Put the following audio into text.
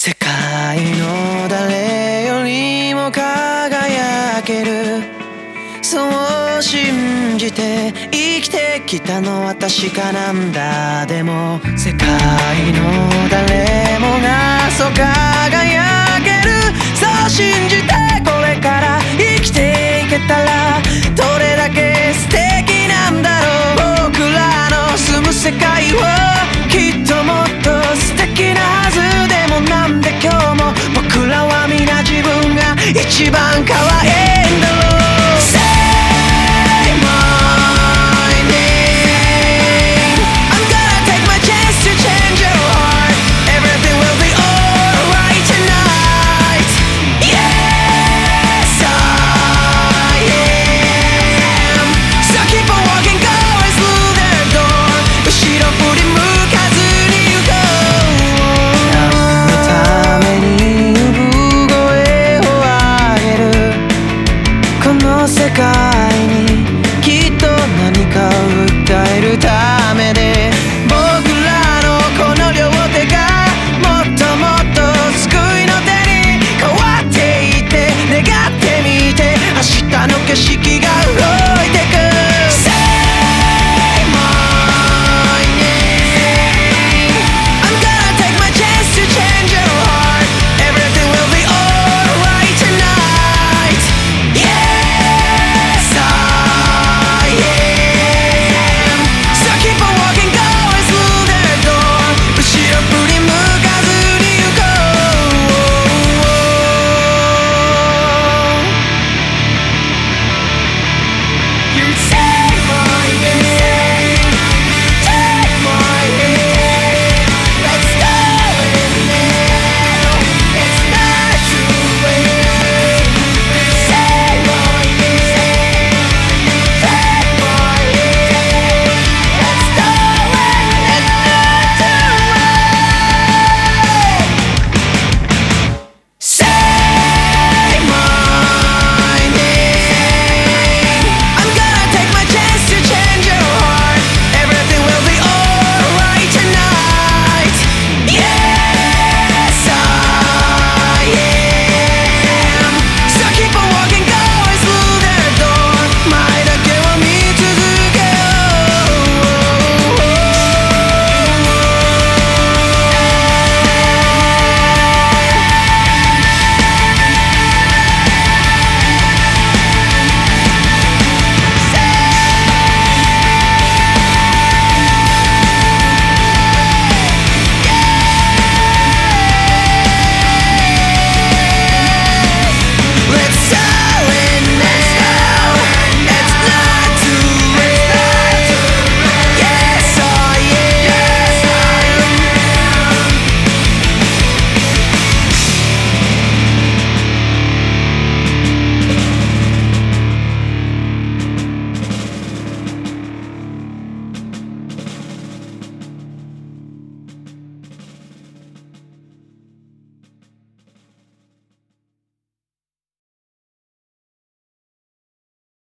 世界の誰よりも輝ける、そう信じて生きてきたのは確かなんだ。でも世界の誰もがそう輝ける、そう信じてこれから生きていけたらどれだけ素敵なんだろう。僕らの住む世界はきっともっと素敵なはず。でもなんで今日も僕らは皆自分が一番可愛い